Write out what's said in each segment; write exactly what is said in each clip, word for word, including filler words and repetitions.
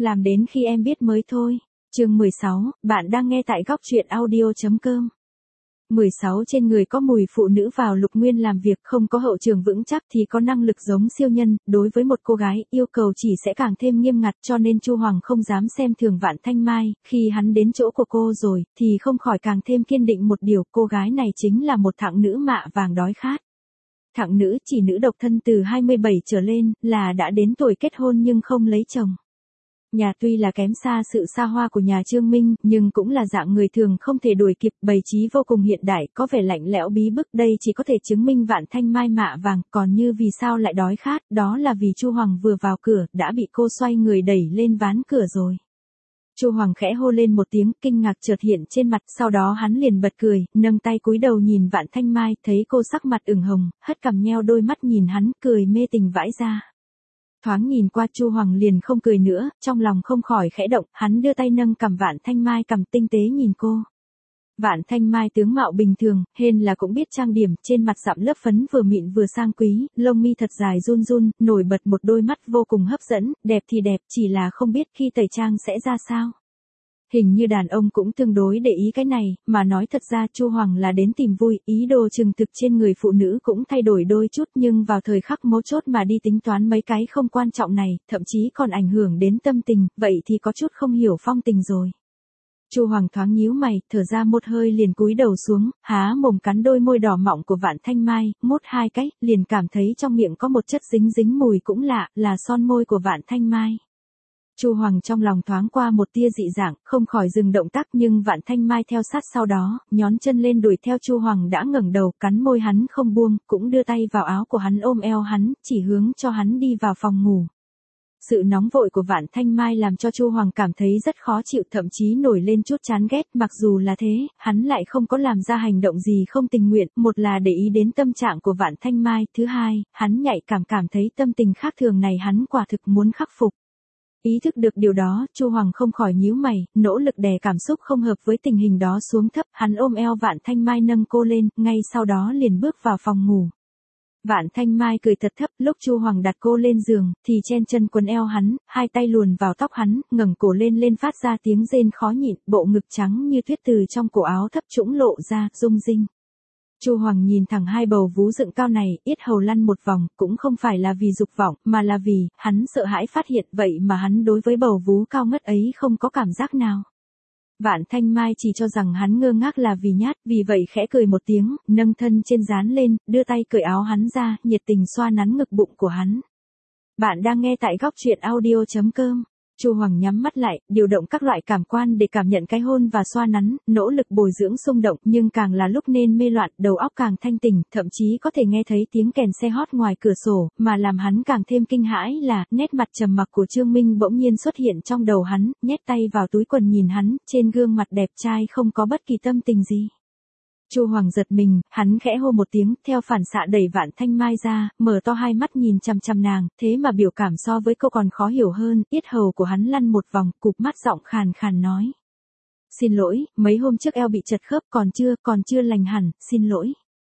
Làm đến khi em biết mới thôi. Chương mười sáu, bạn đang nghe tại góc truyện audio chấm com. mười sáu Trên người có mùi phụ nữ vào Lục Nguyên làm việc không có hậu trường vững chắc thì có năng lực giống siêu nhân, đối với một cô gái, yêu cầu chỉ sẽ càng thêm nghiêm ngặt cho nên Chu Hoàng không dám xem thường Vạn Thanh Mai, khi hắn đến chỗ của cô rồi, thì không khỏi càng thêm kiên định một điều, cô gái này chính là một thạng nữ mạ vàng đói khát. Thạng nữ chỉ nữ độc thân từ hai mươi bảy trở lên, là đã đến tuổi kết hôn nhưng không lấy chồng. Nhà tuy là kém xa sự xa hoa của nhà Trương Minh, nhưng cũng là dạng người thường không thể đuổi kịp, bày trí vô cùng hiện đại, có vẻ lạnh lẽo bí bức, đây chỉ có thể chứng minh Vạn Thanh Mai mạ vàng, còn như vì sao lại đói khát, đó là vì Chu Hoàng vừa vào cửa, đã bị cô xoay người đẩy lên ván cửa rồi. Chu Hoàng khẽ hô lên một tiếng, kinh ngạc chợt hiện trên mặt, sau đó hắn liền bật cười, nâng tay cúi đầu nhìn Vạn Thanh Mai, thấy cô sắc mặt ửng hồng, hất cằm nheo đôi mắt nhìn hắn, cười mê tình vãi ra. Thoáng nhìn qua Chu Hoàng liền không cười nữa, trong lòng không khỏi khẽ động, hắn đưa tay nâng cằm Vạn Thanh Mai cằm tinh tế nhìn cô. Vạn Thanh Mai tướng mạo bình thường, hên là cũng biết trang điểm, trên mặt sạm lớp phấn vừa mịn vừa sang quý, lông mi thật dài run run, nổi bật một đôi mắt vô cùng hấp dẫn, đẹp thì đẹp, chỉ là không biết khi tẩy trang sẽ ra sao. Hình như đàn ông cũng tương đối để ý cái này, mà nói thật ra Chu Hoàng là đến tìm vui, ý đồ trừng thực trên người phụ nữ cũng thay đổi đôi chút nhưng vào thời khắc mấu chốt mà đi tính toán mấy cái không quan trọng này, thậm chí còn ảnh hưởng đến tâm tình, vậy thì có chút không hiểu phong tình rồi. Chu Hoàng thoáng nhíu mày, thở ra một hơi liền cúi đầu xuống, há mồm cắn đôi môi đỏ mọng của Vạn Thanh Mai, mút hai cái, liền cảm thấy trong miệng có một chất dính dính mùi cũng lạ, là son môi của Vạn Thanh Mai. Chu Hoàng trong lòng thoáng qua một tia dị dạng, không khỏi dừng động tác nhưng Vạn Thanh Mai theo sát sau đó, nhón chân lên đuổi theo Chu Hoàng đã ngẩng đầu, cắn môi hắn không buông, cũng đưa tay vào áo của hắn ôm eo hắn, chỉ hướng cho hắn đi vào phòng ngủ. Sự nóng vội của Vạn Thanh Mai làm cho Chu Hoàng cảm thấy rất khó chịu, thậm chí nổi lên chút chán ghét, mặc dù là thế, hắn lại không có làm ra hành động gì không tình nguyện, một là để ý đến tâm trạng của Vạn Thanh Mai, thứ hai, hắn nhạy cảm cảm thấy tâm tình khác thường này hắn quả thực muốn khắc phục. Ý thức được điều đó, Chu Hoàng không khỏi nhíu mày, nỗ lực đè cảm xúc không hợp với tình hình đó xuống thấp, hắn ôm eo Vạn Thanh Mai nâng cô lên, ngay sau đó liền bước vào phòng ngủ. Vạn Thanh Mai cười thật thấp, lúc Chu Hoàng đặt cô lên giường, thì chen chân quần eo hắn, hai tay luồn vào tóc hắn, ngẩng cổ lên lên phát ra tiếng rên khó nhịn, bộ ngực trắng như tuyết từ trong cổ áo thấp trũng lộ ra, rung rinh. Chu Hoàng nhìn thẳng hai bầu vú dựng cao này, yết hầu lăn một vòng, cũng không phải là vì dục vọng, mà là vì, hắn sợ hãi phát hiện vậy mà hắn đối với bầu vú cao ngất ấy không có cảm giác nào. Vạn Thanh Mai chỉ cho rằng hắn ngơ ngác là vì nhát, vì vậy khẽ cười một tiếng, nâng thân trên dán lên, đưa tay cởi áo hắn ra, nhiệt tình xoa nắn ngực bụng của hắn. Bạn đang nghe tại góc truyện audio chấm com. Chu Hoàng nhắm mắt lại, điều động các loại cảm quan để cảm nhận cái hôn và xoa nắn, nỗ lực bồi dưỡng xung động, nhưng càng là lúc nên mê loạn, đầu óc càng thanh tỉnh, thậm chí có thể nghe thấy tiếng kèn xe hót ngoài cửa sổ, mà làm hắn càng thêm kinh hãi là, nét mặt trầm mặc của Trương Minh bỗng nhiên xuất hiện trong đầu hắn, nhét tay vào túi quần nhìn hắn, trên gương mặt đẹp trai không có bất kỳ tâm tình gì. Chu Hoàng giật mình, hắn khẽ hô một tiếng, theo phản xạ đẩy Vạn Thanh Mai ra, mở to hai mắt nhìn chằm chằm nàng, thế mà biểu cảm so với cô còn khó hiểu hơn, yết hầu của hắn lăn một vòng, cụp mắt giọng khàn khàn nói. Xin lỗi, mấy hôm trước eo bị chật khớp, còn chưa, còn chưa lành hẳn, xin lỗi.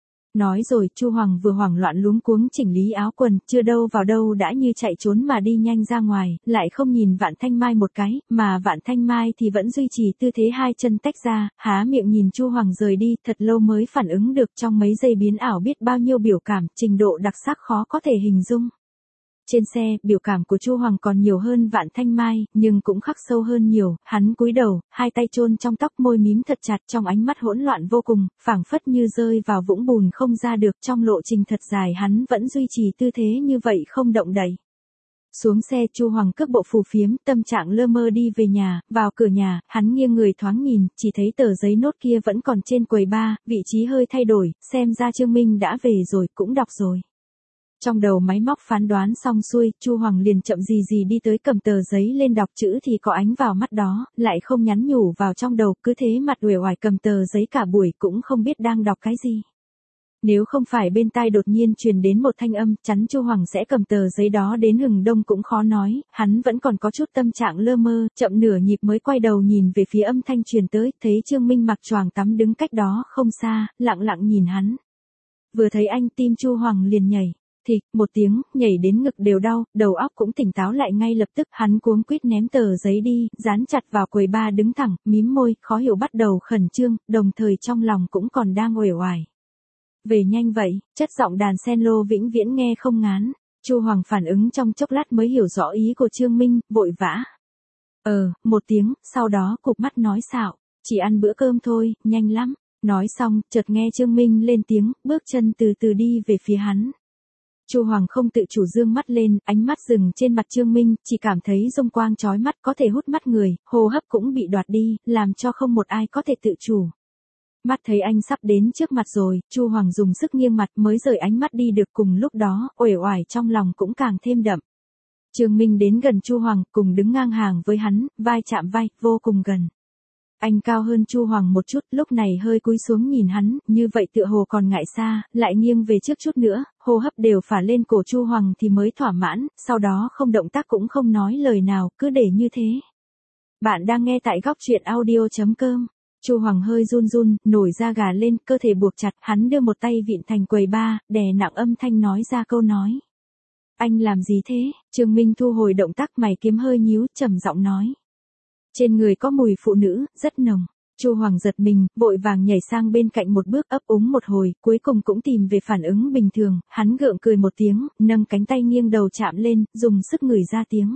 Nói rồi, Chu Hoàng vừa hoảng loạn luống cuống chỉnh lý áo quần, chưa đâu vào đâu đã như chạy trốn mà đi nhanh ra ngoài, lại không nhìn Vạn Thanh Mai một cái, mà Vạn Thanh Mai thì vẫn duy trì tư thế hai chân tách ra, há miệng nhìn Chu Hoàng rời đi, thật lâu mới phản ứng được trong mấy giây biến ảo biết bao nhiêu biểu cảm, trình độ đặc sắc khó có thể hình dung. Trên xe, biểu cảm của Chu Hoàng còn nhiều hơn Vạn Thanh Mai, nhưng cũng khắc sâu hơn nhiều, hắn cúi đầu, hai tay chôn trong tóc, môi mím thật chặt, trong ánh mắt hỗn loạn vô cùng, phảng phất như rơi vào vũng bùn không ra được, trong lộ trình thật dài hắn vẫn duy trì tư thế như vậy không động đậy. Xuống xe, Chu Hoàng cước bộ phù phiếm, tâm trạng lơ mơ đi về nhà, vào cửa nhà, hắn nghiêng người thoáng nhìn, chỉ thấy tờ giấy nốt kia vẫn còn trên quầy bar, vị trí hơi thay đổi, xem ra Trương Minh đã về rồi, cũng đọc rồi. Trong đầu máy móc phán đoán xong xuôi, Chu Hoàng liền chậm gì gì đi tới cầm tờ giấy lên đọc chữ thì có ánh vào mắt đó, lại không nhắn nhủ vào trong đầu, cứ thế mặt uể oải cầm tờ giấy cả buổi cũng không biết đang đọc cái gì. Nếu không phải bên tai đột nhiên truyền đến một thanh âm, chắn Chu Hoàng sẽ cầm tờ giấy đó đến hừng đông cũng khó nói, hắn vẫn còn có chút tâm trạng lơ mơ, chậm nửa nhịp mới quay đầu nhìn về phía âm thanh truyền tới, thấy Trương Minh mặc choàng tắm đứng cách đó không xa, lặng lặng nhìn hắn. Vừa thấy anh tim Chu Hoàng liền nhảy. Thì, một tiếng, nhảy đến ngực đều đau, đầu óc cũng tỉnh táo lại ngay lập tức, hắn cuống quýt ném tờ giấy đi, dán chặt vào quầy bar đứng thẳng, mím môi, khó hiểu bắt đầu khẩn trương, đồng thời trong lòng cũng còn đang uể oải. Về nhanh vậy, chất giọng đàn cello vĩnh viễn nghe không ngán. Chu Hoàng phản ứng trong chốc lát mới hiểu rõ ý của Trương Minh, vội vã. Ờ, một tiếng, sau đó cụp mắt nói xạo, chỉ ăn bữa cơm thôi, nhanh lắm. Nói xong, chợt nghe Trương Minh lên tiếng, bước chân từ từ đi về phía hắn. Chu Hoàng không tự chủ dương mắt lên, ánh mắt dừng trên mặt Trương Minh, chỉ cảm thấy dung quang chói mắt có thể hút mắt người, hô hấp cũng bị đoạt đi, làm cho không một ai có thể tự chủ. Mắt thấy anh sắp đến trước mặt rồi, Chu Hoàng dùng sức nghiêng mặt mới rời ánh mắt đi được, cùng lúc đó, uể oải trong lòng cũng càng thêm đậm. Trương Minh đến gần Chu Hoàng, cùng đứng ngang hàng với hắn, vai chạm vai, vô cùng gần. Anh cao hơn Chu Hoàng một chút, lúc này hơi cúi xuống nhìn hắn, như vậy tựa hồ còn ngại xa, lại nghiêng về trước chút nữa, hô hấp đều phả lên cổ Chu Hoàng thì mới thỏa mãn, sau đó không động tác cũng không nói lời nào, cứ để như thế. Bạn đang nghe tại góc truyện audio chấm com. Chu Hoàng hơi run run, nổi da gà lên, cơ thể buộc chặt, hắn đưa một tay vịn thành quầy bar, đè nặng âm thanh nói ra câu nói. Anh làm gì thế? Trương Minh thu hồi động tác, mày kiếm hơi nhíu, trầm giọng nói. Trên người có mùi phụ nữ, rất nồng. Chu Hoàng giật mình, vội vàng nhảy sang bên cạnh một bước, ấp úng một hồi, cuối cùng cũng tìm về phản ứng bình thường, hắn gượng cười một tiếng, nâng cánh tay nghiêng đầu chạm lên, dùng sức ngửi ra tiếng.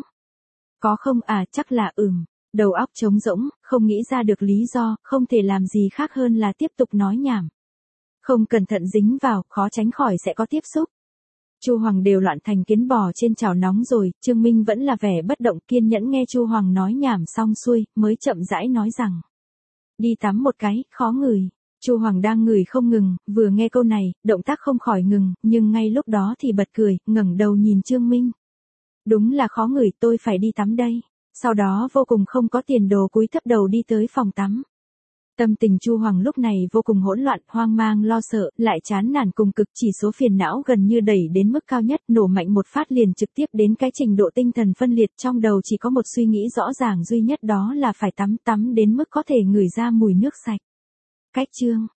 Có không à, chắc là ừm. Đầu óc trống rỗng, không nghĩ ra được lý do, không thể làm gì khác hơn là tiếp tục nói nhảm. Không cẩn thận dính vào, khó tránh khỏi sẽ có tiếp xúc. Chu Hoàng đều loạn thành kiến bò trên chảo nóng rồi, Trương Minh vẫn là vẻ bất động, kiên nhẫn nghe Chu Hoàng nói nhảm xong xuôi, mới chậm rãi nói rằng. Đi tắm một cái, khó ngửi. Chu Hoàng đang ngửi không ngừng, vừa nghe câu này, động tác không khỏi ngừng, nhưng ngay lúc đó thì bật cười, ngẩng đầu nhìn Trương Minh. Đúng là khó ngửi, tôi phải đi tắm đây. Sau đó vô cùng không có tiền đồ cúi thấp đầu đi tới phòng tắm. Tâm tình Chu Hoàng lúc này vô cùng hỗn loạn, hoang mang lo sợ, lại chán nản cùng cực, chỉ số phiền não gần như đẩy đến mức cao nhất, nổ mạnh một phát liền trực tiếp đến cái trình độ tinh thần phân liệt, trong đầu chỉ có một suy nghĩ rõ ràng duy nhất, đó là phải tắm, tắm đến mức có thể ngửi ra mùi nước sạch. Cách chương